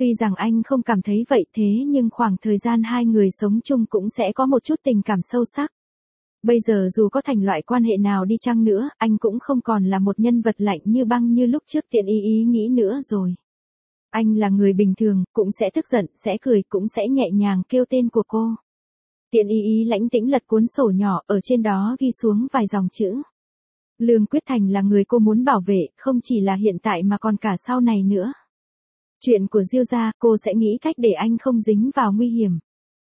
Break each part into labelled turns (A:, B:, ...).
A: Tuy rằng anh không cảm thấy vậy thế nhưng khoảng thời gian hai người sống chung cũng sẽ có một chút tình cảm sâu sắc. Bây giờ dù có thành loại quan hệ nào đi chăng nữa, anh cũng không còn là một nhân vật lạnh như băng như lúc trước Tiện ý nghĩ nữa rồi. Anh là người bình thường, cũng sẽ tức giận, sẽ cười, cũng sẽ nhẹ nhàng kêu tên của cô. Tiện lãnh tĩnh lật cuốn sổ nhỏ, ở trên đó ghi xuống vài dòng chữ. Lương Quyết Thành là người cô muốn bảo vệ, không chỉ là hiện tại mà còn cả sau này nữa. Chuyện của Diêu gia, cô sẽ nghĩ cách để anh không dính vào nguy hiểm.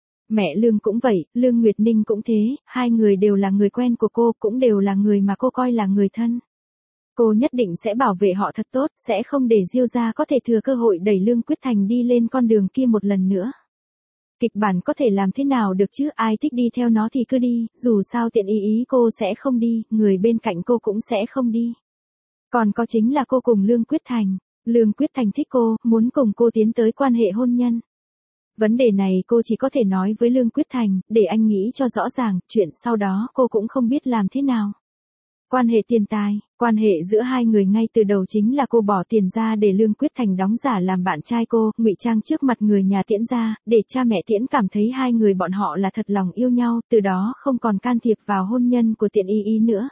A: Mẹ Lương cũng vậy, Lương Nguyệt Ninh cũng thế, hai người đều là người quen của cô, cũng đều là người mà cô coi là người thân. Cô nhất định sẽ bảo vệ họ thật tốt, sẽ không để Diêu gia có thể thừa cơ hội đẩy Lương Quyết Thành đi lên con đường kia một lần nữa. Kịch bản có thể làm thế nào được chứ, ai thích đi theo nó thì cứ đi, dù sao Tiện ý cô sẽ không đi, người bên cạnh cô cũng sẽ không đi. Còn có chính là cô cùng Lương Quyết Thành. Lương Quyết Thành thích cô, muốn cùng cô tiến tới quan hệ hôn nhân. Vấn đề này cô chỉ có thể nói với Lương Quyết Thành, để anh nghĩ cho rõ ràng, chuyện sau đó cô cũng không biết làm thế nào. Quan hệ tiền tài, quan hệ giữa hai người ngay từ đầu chính là cô bỏ tiền ra để Lương Quyết Thành đóng giả làm bạn trai cô, ngụy trang trước mặt người nhà Tiễn gia, để cha mẹ Tiễn cảm thấy hai người bọn họ là thật lòng yêu nhau, từ đó không còn can thiệp vào hôn nhân của Tiện ý nữa.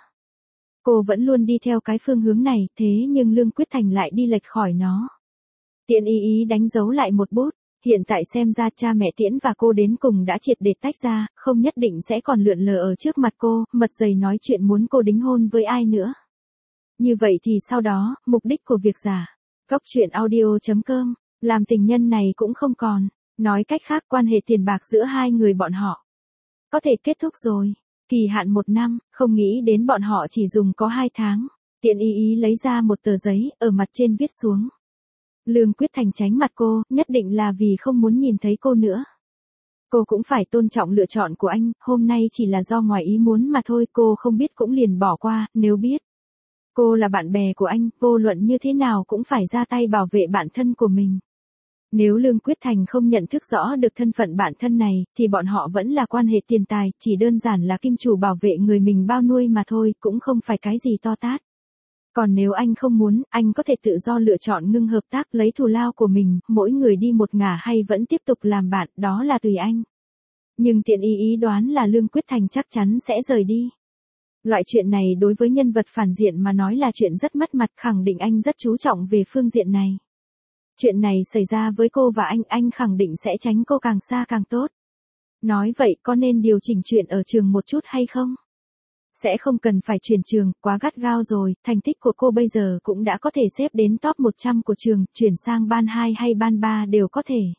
A: Cô vẫn luôn đi theo cái phương hướng này, thế nhưng Lương Quyết Thành lại đi lệch khỏi nó. Tiện ý đánh dấu lại một bút, hiện tại xem ra cha mẹ Tiễn và cô đến cùng đã triệt để tách ra, không nhất định sẽ còn lượn lờ ở trước mặt cô, mật dày nói chuyện muốn cô đính hôn với ai nữa. Như vậy thì sau đó, mục đích của việc giả, Cóc Truyện Audio.com, làm tình nhân này cũng không còn, nói cách khác quan hệ tiền bạc giữa hai người bọn họ có thể kết thúc rồi. Kỳ hạn 1 năm, không nghĩ đến bọn họ chỉ dùng có 2 tháng. Tiện ý lấy ra một tờ giấy, ở mặt trên viết xuống. Lương Quyết Thành tránh mặt cô, nhất định là vì không muốn nhìn thấy cô nữa. Cô cũng phải tôn trọng lựa chọn của anh, hôm nay chỉ là do ngoài ý muốn mà thôi, cô không biết cũng liền bỏ qua, nếu biết. Cô là bạn bè của anh, vô luận như thế nào cũng phải ra tay bảo vệ bản thân của mình. Nếu Lương Quyết Thành không nhận thức rõ được thân phận bản thân này, thì bọn họ vẫn là quan hệ tiền tài, chỉ đơn giản là kim chủ bảo vệ người mình bao nuôi mà thôi, cũng không phải cái gì to tát. Còn nếu anh không muốn, anh có thể tự do lựa chọn ngưng hợp tác lấy thù lao của mình, mỗi người đi một ngả hay vẫn tiếp tục làm bạn, đó là tùy anh. Nhưng Tiện ý đoán là Lương Quyết Thành chắc chắn sẽ rời đi. Loại chuyện này đối với nhân vật phản diện mà nói là chuyện rất mất mặt, khẳng định anh rất chú trọng về phương diện này. Chuyện này xảy ra với cô và anh khẳng định sẽ tránh cô càng xa càng tốt. Nói vậy có nên điều chỉnh chuyện ở trường một chút hay không? Sẽ không cần phải chuyển trường, quá gắt gao rồi, thành tích của cô bây giờ cũng đã có thể xếp đến top 100 của trường, chuyển sang ban 2 hay ban 3 đều có thể.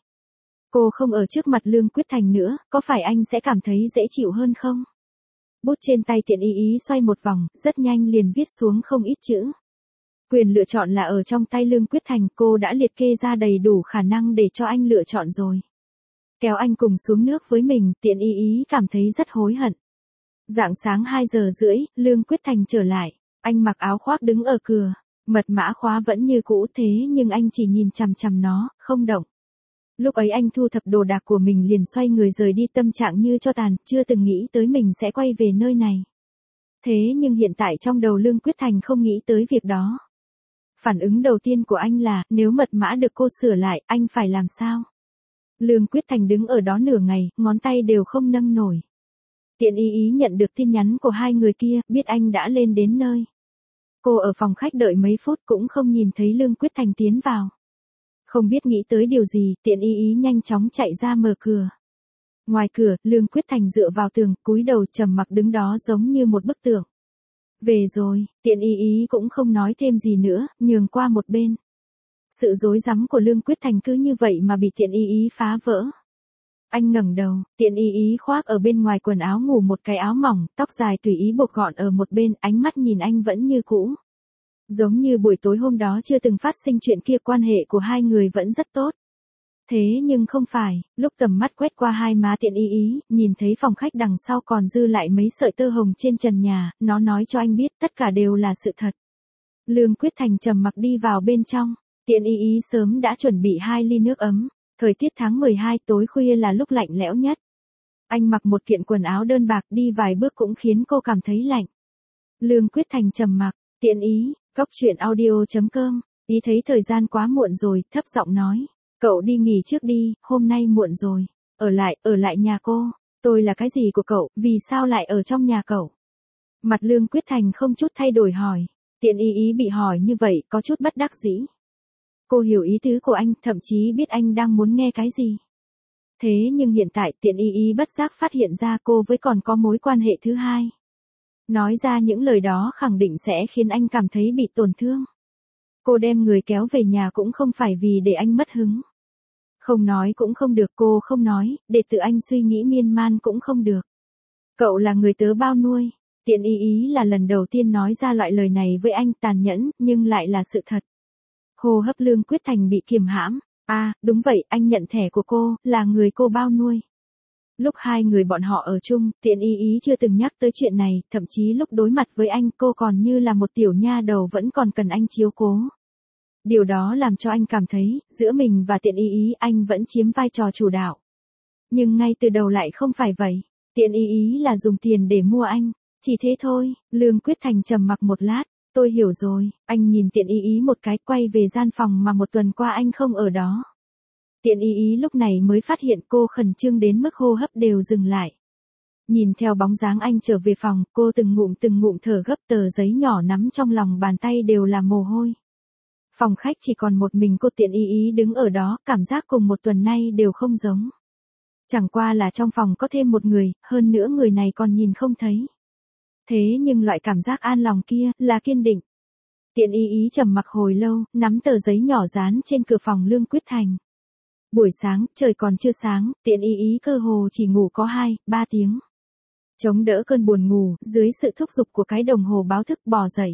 A: Cô không ở trước mặt Lương Quyết Thành nữa, có phải anh sẽ cảm thấy dễ chịu hơn không? Bút trên tay Tiện ý xoay một vòng, rất nhanh liền viết xuống không ít chữ. Quyền lựa chọn là ở trong tay Lương Quyết Thành, cô đã liệt kê ra đầy đủ khả năng để cho anh lựa chọn rồi. Kéo anh cùng xuống nước với mình, Tiện ý cảm thấy rất hối hận. Rạng sáng 2 giờ rưỡi, Lương Quyết Thành trở lại. Anh mặc áo khoác đứng ở cửa. Mật mã khóa vẫn như cũ thế nhưng anh chỉ nhìn chằm chằm nó, không động. Lúc ấy anh thu thập đồ đạc của mình liền xoay người rời đi, tâm trạng như cho tàn, chưa từng nghĩ tới mình sẽ quay về nơi này. Thế nhưng hiện tại trong đầu Lương Quyết Thành không nghĩ tới việc đó. Phản ứng đầu tiên của anh là, nếu mật mã được cô sửa lại, anh phải làm sao? Lương Quyết Thành đứng ở đó nửa ngày, ngón tay đều không nâng nổi. Tiện ý nhận được tin nhắn của hai người kia, biết anh đã lên đến nơi. Cô ở phòng khách đợi mấy phút cũng không nhìn thấy Lương Quyết Thành tiến vào. Không biết nghĩ tới điều gì, Tiện ý nhanh chóng chạy ra mở cửa. Ngoài cửa, Lương Quyết Thành dựa vào tường, cúi đầu trầm mặc đứng đó giống như một bức tượng. Về rồi, Tiện ý cũng không nói thêm gì nữa, nhường qua một bên. Sự rối rắm của Lương Quyết Thành cứ như vậy mà bị Tiện ý phá vỡ. Anh ngẩng đầu, Tiện ý khoác ở bên ngoài quần áo ngủ một cái áo mỏng, tóc dài tùy ý buộc gọn ở một bên, ánh mắt nhìn anh vẫn như cũ. Giống như buổi tối hôm đó chưa từng phát sinh chuyện kia, quan hệ của hai người vẫn rất tốt. Thế nhưng không phải, lúc tầm mắt quét qua hai má Tiện ý, nhìn thấy phòng khách đằng sau còn dư lại mấy sợi tơ hồng trên trần nhà, nó nói cho anh biết tất cả đều là sự thật. Lương Quyết Thành trầm mặc đi vào bên trong, Tiện ý sớm đã chuẩn bị 2 ly nước ấm. Thời tiết tháng 12 tối khuya là lúc lạnh lẽo nhất. Anh mặc một kiện quần áo đơn bạc đi vài bước cũng khiến cô cảm thấy lạnh. Lương Quyết Thành trầm mặc, Tiện ý, Cóc Truyện Audio.com, ý thấy thời gian quá muộn rồi, thấp giọng nói. Cậu đi nghỉ trước đi, hôm nay muộn rồi. Ở lại nhà cô. Tôi là cái gì của cậu, vì sao lại ở trong nhà cậu? Mặt Lương Quyết Thành không chút thay đổi hỏi. Tiện ý bị hỏi như vậy có chút bất đắc dĩ. Cô hiểu ý tứ của anh, thậm chí biết anh đang muốn nghe cái gì. Thế nhưng hiện tại tiện ý bất giác phát hiện ra cô với còn có mối quan hệ thứ hai. Nói ra những lời đó khẳng định sẽ khiến anh cảm thấy bị tổn thương. Cô đem người kéo về nhà cũng không phải vì để anh mất hứng. Không nói cũng không được, cô không nói, để tự anh suy nghĩ miên man cũng không được. Cậu là người tớ bao nuôi. Tiện ý là lần đầu tiên nói ra loại lời này với anh, tàn nhẫn, nhưng lại là sự thật. Hô hấp Lương Quyết Thành bị kiềm hãm. À, đúng vậy, anh nhận thẻ của cô, là người cô bao nuôi. Lúc hai người bọn họ ở chung, tiện ý chưa từng nhắc tới chuyện này, thậm chí lúc đối mặt với anh cô còn như là một tiểu nha đầu vẫn còn cần anh chiếu cố. Điều đó làm cho anh cảm thấy, giữa mình và tiện ý anh vẫn chiếm vai trò chủ đạo. Nhưng ngay từ đầu lại không phải vậy. Tiện ý là dùng tiền để mua anh. Chỉ thế thôi. Lương Quyết Thành trầm mặc một lát. Tôi hiểu rồi. Anh nhìn tiện ý một cái, quay về gian phòng mà một tuần qua anh không ở đó. Tiện ý lúc này mới phát hiện cô khẩn trương đến mức hô hấp đều dừng lại. Nhìn theo bóng dáng anh trở về phòng, cô từng ngụm thở gấp, tờ giấy nhỏ nắm trong lòng bàn tay đều là mồ hôi. Phòng khách chỉ còn một mình cô, tiện ý đứng ở đó, cảm giác cùng một tuần nay đều không giống. Chẳng qua là trong phòng có thêm một người, hơn nữa người này còn nhìn không thấy. Thế nhưng loại cảm giác an lòng kia, là kiên định. Tiện ý trầm mặc hồi lâu, nắm tờ giấy nhỏ dán trên cửa phòng Lương Quyết Thành. Buổi sáng, trời còn chưa sáng, tiện ý cơ hồ chỉ ngủ có 2-3 tiếng. Chống đỡ cơn buồn ngủ, dưới sự thúc giục của cái đồng hồ báo thức bò dậy.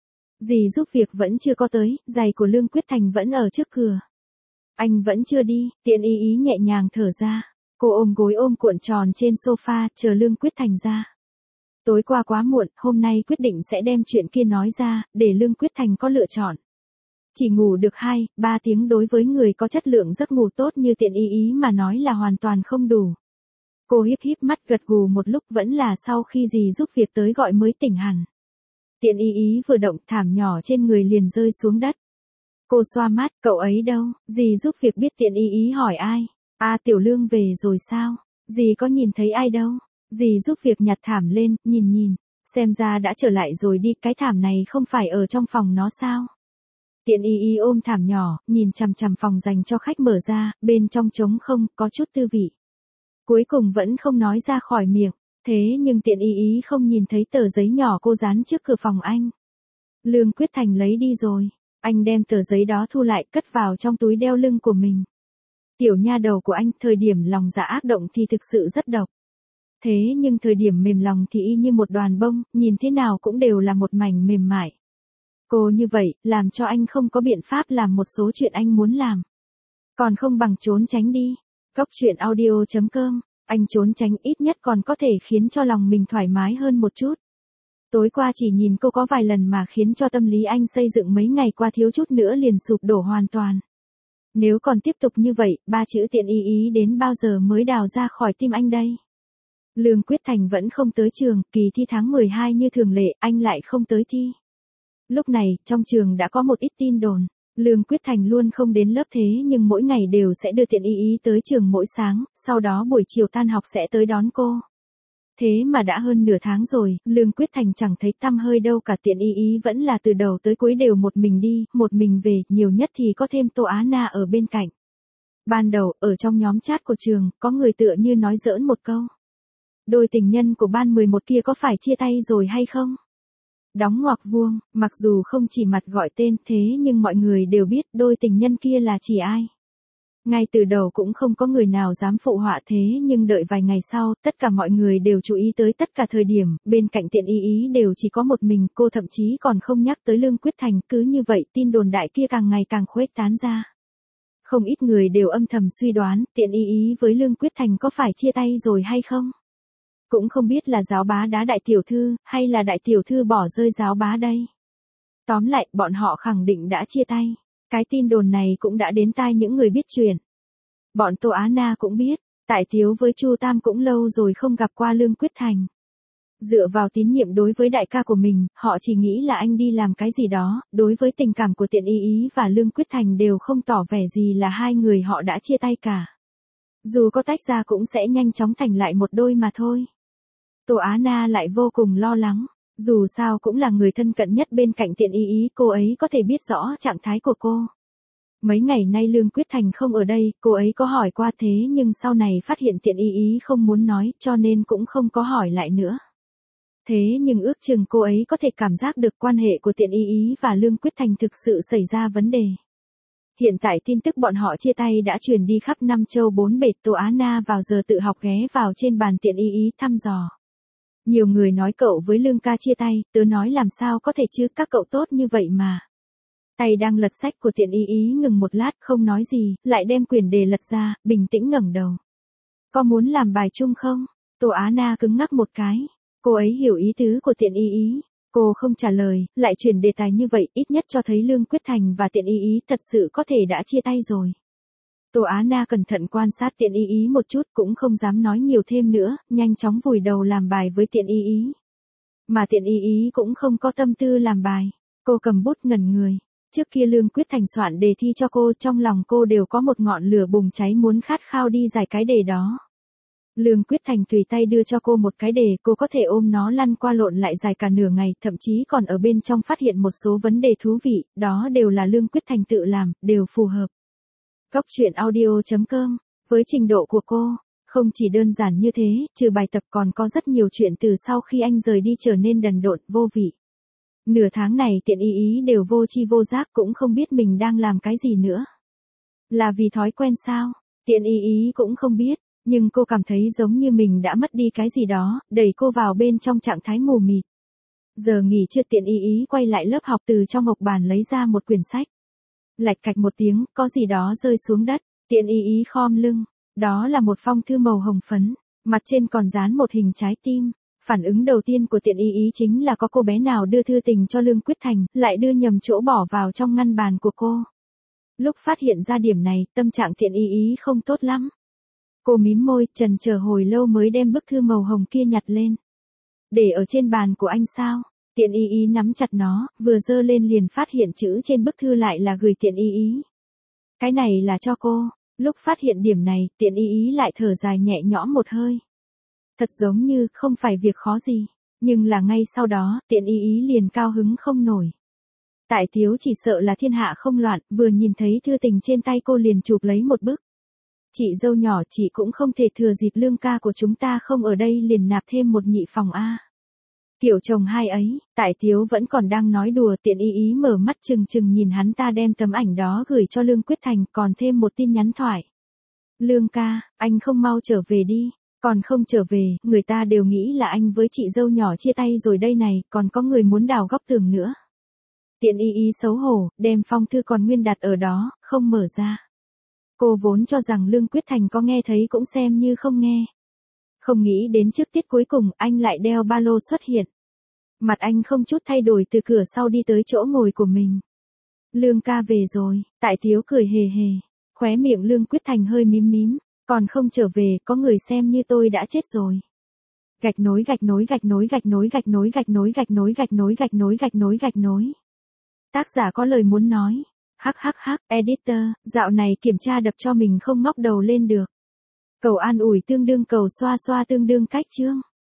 A: Dì giúp việc vẫn chưa có tới, giày của Lương Quyết Thành vẫn ở trước cửa. Anh vẫn chưa đi, tiện ý nhẹ nhàng thở ra. Cô ôm gối ôm cuộn tròn trên sofa, chờ Lương Quyết Thành ra. Tối qua quá muộn, hôm nay quyết định sẽ đem chuyện kia nói ra, để Lương Quyết Thành có lựa chọn. Chỉ ngủ được 2-3 tiếng đối với người có chất lượng giấc ngủ tốt như tiện ý mà nói là hoàn toàn không đủ. Cô híp mắt gật gù một lúc, vẫn là sau khi dì giúp việc tới gọi mới tỉnh hẳn. Tiện ý vừa động, thảm nhỏ trên người liền rơi xuống đất. Cô xoa mắt, cậu ấy đâu? Dì giúp việc biết tiện ý hỏi ai? À, Tiểu Lương về rồi sao? Dì có nhìn thấy ai đâu? Dì giúp việc nhặt thảm lên, nhìn. Xem ra đã trở lại rồi đi, cái thảm này không phải ở trong phòng nó sao? Tiện ý ôm thảm nhỏ, nhìn chằm chằm phòng dành cho khách mở ra, bên trong trống không, có chút tư vị. Cuối cùng vẫn không nói ra khỏi miệng. Thế nhưng tiện ý không nhìn thấy tờ giấy nhỏ cô dán trước cửa phòng anh. Lương Quyết Thành lấy đi rồi. Anh đem tờ giấy đó thu lại, cất vào trong túi đeo lưng của mình. Tiểu nha đầu của anh, thời điểm lòng dạ ác động thì thực sự rất độc. Thế nhưng thời điểm mềm lòng thì y như một đoàn bông, nhìn thế nào cũng đều là một mảnh mềm mại. Cô như vậy, làm cho anh không có biện pháp làm một số chuyện anh muốn làm. Còn không bằng trốn tránh đi. Góc truyện audio.com. Anh trốn tránh ít nhất còn có thể khiến cho lòng mình thoải mái hơn một chút. Tối qua chỉ nhìn cô có vài lần mà khiến cho tâm lý anh xây dựng mấy ngày qua thiếu chút nữa liền sụp đổ hoàn toàn. Nếu còn tiếp tục như vậy, 3 chữ tiện ý đến bao giờ mới đào ra khỏi tim anh đây? Lương Quyết Thành vẫn không tới trường, kỳ thi tháng 12 như thường lệ, anh lại không tới thi. Lúc này, trong trường đã có một ít tin đồn. Lương Quyết Thành luôn không đến lớp thế nhưng mỗi ngày đều sẽ đưa tiện ý tới trường mỗi sáng, sau đó buổi chiều tan học sẽ tới đón cô. Thế mà đã hơn nửa tháng rồi, Lương Quyết Thành chẳng thấy tăm hơi đâu cả, tiện ý vẫn là từ đầu tới cuối đều một mình đi, một mình về, nhiều nhất thì có thêm Tô Á Na ở bên cạnh. Ban đầu, ở trong nhóm chat của trường, có người tựa như nói giỡn một câu. Đôi tình nhân của ban 11 kia có phải chia tay rồi hay không? Đóng ngoặc vuông, mặc dù không chỉ mặt gọi tên thế nhưng mọi người đều biết đôi tình nhân kia là chỉ ai. Ngay từ đầu cũng không có người nào dám phụ họa thế nhưng đợi vài ngày sau, tất cả mọi người đều chú ý tới tất cả thời điểm, bên cạnh tiện ý đều chỉ có một mình cô, thậm chí còn không nhắc tới Lương Quyết Thành, cứ như vậy tin đồn đại kia càng ngày càng khuếch tán ra. Không ít người đều âm thầm suy đoán, tiện ý với Lương Quyết Thành có phải chia tay rồi hay không? Cũng không biết là giáo bá đá đại tiểu thư, hay là đại tiểu thư bỏ rơi giáo bá đây. Tóm lại, bọn họ khẳng định đã chia tay. Cái tin đồn này cũng đã đến tai những người biết chuyện. Bọn Tô Á Na cũng biết, Tại Tiếu với Chu Tam cũng lâu rồi không gặp qua Lương Quyết Thành. Dựa vào tín nhiệm đối với đại ca của mình, họ chỉ nghĩ là anh đi làm cái gì đó, đối với tình cảm của Tiện Y Ý và Lương Quyết Thành đều không tỏ vẻ gì là hai người họ đã chia tay cả. Dù có tách ra cũng sẽ nhanh chóng thành lại một đôi mà thôi. Tô Á Na lại vô cùng lo lắng, dù sao cũng là người thân cận nhất bên cạnh Tiện Y Ý, cô ấy có thể biết rõ trạng thái của cô. Mấy ngày nay Lương Quyết Thành không ở đây, cô ấy có hỏi qua thế nhưng sau này phát hiện Tiện Y Ý không muốn nói cho nên cũng không có hỏi lại nữa. Thế nhưng ước chừng cô ấy có thể cảm giác được quan hệ của Tiện Y Ý và Lương Quyết Thành thực sự xảy ra vấn đề. Hiện tại tin tức bọn họ chia tay đã truyền đi khắp năm châu bốn bể. Tô Á Na vào giờ tự học ghé vào trên bàn Tiện Y Ý thăm dò. Nhiều người nói cậu với Lương ca chia tay, tớ nói làm sao có thể chứ, các cậu tốt như vậy mà. Tay đang lật sách của Tiện Y Ý ngừng một lát không nói gì, lại đem quyển đề lật ra, bình tĩnh ngẩng đầu. Có muốn làm bài chung không? Tô Á Na cứng ngắc một cái. Cô ấy hiểu ý tứ của Tiện Y Ý. Cô không trả lời, lại chuyển đề tài như vậy, ít nhất cho thấy Lương Quyết Thành và Tiện Y Ý thật sự có thể đã chia tay rồi. Tô Á Na cẩn thận quan sát Tiện Y Ý một chút cũng không dám nói nhiều thêm nữa, nhanh chóng vùi đầu làm bài với Tiện Y Ý. Mà Tiện Y Ý cũng không có tâm tư làm bài. Cô cầm bút ngẩn người. Trước kia Lương Quyết Thành soạn đề thi cho cô, trong lòng cô đều có một ngọn lửa bùng cháy muốn khát khao đi giải cái đề đó. Lương Quyết Thành tùy tay đưa cho cô một cái đề, cô có thể ôm nó lăn qua lộn lại dài cả nửa ngày, thậm chí còn ở bên trong phát hiện một số vấn đề thú vị, đó đều là Lương Quyết Thành tự làm, đều phù hợp. Góc truyện audio.com, với trình độ của cô, không chỉ đơn giản như thế, trừ bài tập còn có rất nhiều chuyện từ sau khi anh rời đi trở nên đần độn, vô vị. Nửa tháng này Tiện Y Ý đều vô tri vô giác cũng không biết mình đang làm cái gì nữa. Là vì thói quen sao? Tiện Y Ý cũng không biết. Nhưng cô cảm thấy giống như mình đã mất đi cái gì đó, đẩy cô vào bên trong trạng thái mù mịt. Giờ nghỉ trưa Tiện Y Ý quay lại lớp học, từ trong ngọc bàn lấy ra một quyển sách. Lạch cạch một tiếng, có gì đó rơi xuống đất. Tiện Y Ý khom lưng. Đó là một phong thư màu hồng phấn, mặt trên còn dán một hình trái tim. Phản ứng đầu tiên của Tiện Y Ý chính là có cô bé nào đưa thư tình cho Lương Quyết Thành, lại đưa nhầm chỗ bỏ vào trong ngăn bàn của cô. Lúc phát hiện ra điểm này, tâm trạng Tiện Y Ý không tốt lắm. Cô mím môi, chần chờ hồi lâu mới đem bức thư màu hồng kia nhặt lên. Để ở trên bàn của anh sao? Tiện Y Ý nắm chặt nó, vừa giơ lên liền phát hiện chữ trên bức thư lại là gửi Tiện Y Ý. Cái này là cho cô. Lúc phát hiện điểm này, Tiện Y Ý lại thở dài nhẹ nhõm một hơi. Thật giống như không phải việc khó gì. Nhưng là ngay sau đó, Tiện Y Ý liền cao hứng không nổi. Tại thiếu chỉ sợ là thiên hạ không loạn, vừa nhìn thấy thư tình trên tay cô liền chụp lấy một bức. Chị dâu nhỏ, chị cũng không thể thừa dịp Lương ca của chúng ta không ở đây liền nạp thêm một nhị phòng a. Kiểu chồng hai ấy, tại thiếu vẫn còn đang nói đùa, Tiện Y Ý mở mắt trừng trừng nhìn hắn ta đem tấm ảnh đó gửi cho Lương Quyết Thành, còn thêm một tin nhắn thoại. Lương ca, anh không mau trở về đi, còn không trở về, người ta đều nghĩ là anh với chị dâu nhỏ chia tay rồi đây này, còn có người muốn đào góc tường nữa. Tiện Y Ý xấu hổ, đem phong thư còn nguyên đặt ở đó, không mở ra. Cô vốn cho rằng Lương Quyết Thành có nghe thấy cũng xem như không nghe. Không nghĩ đến trước tiết cuối cùng anh lại đeo ba lô xuất hiện. Mặt anh không chút thay đổi từ cửa sau đi tới chỗ ngồi của mình. Lương ca về rồi, tại thiếu cười hề hề. Khóe miệng Lương Quyết Thành hơi mím mím. Còn không trở về, có người xem như tôi đã chết rồi. Gạch nối gạch nối gạch nối gạch nối gạch nối gạch nối gạch nối gạch nối gạch nối gạch nối gạch nối. Tác giả có lời muốn nói. Hắc hắc hắc, editor, dạo này kiểm tra đập cho mình không ngóc đầu lên được. Cầu an ủi tương đương cầu xoa xoa tương đương cách chương.